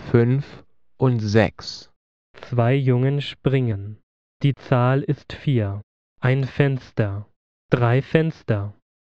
5 und 6. 2 Jungen springen. Die Zahl ist 4. Ein Fenster. 3 Fenster.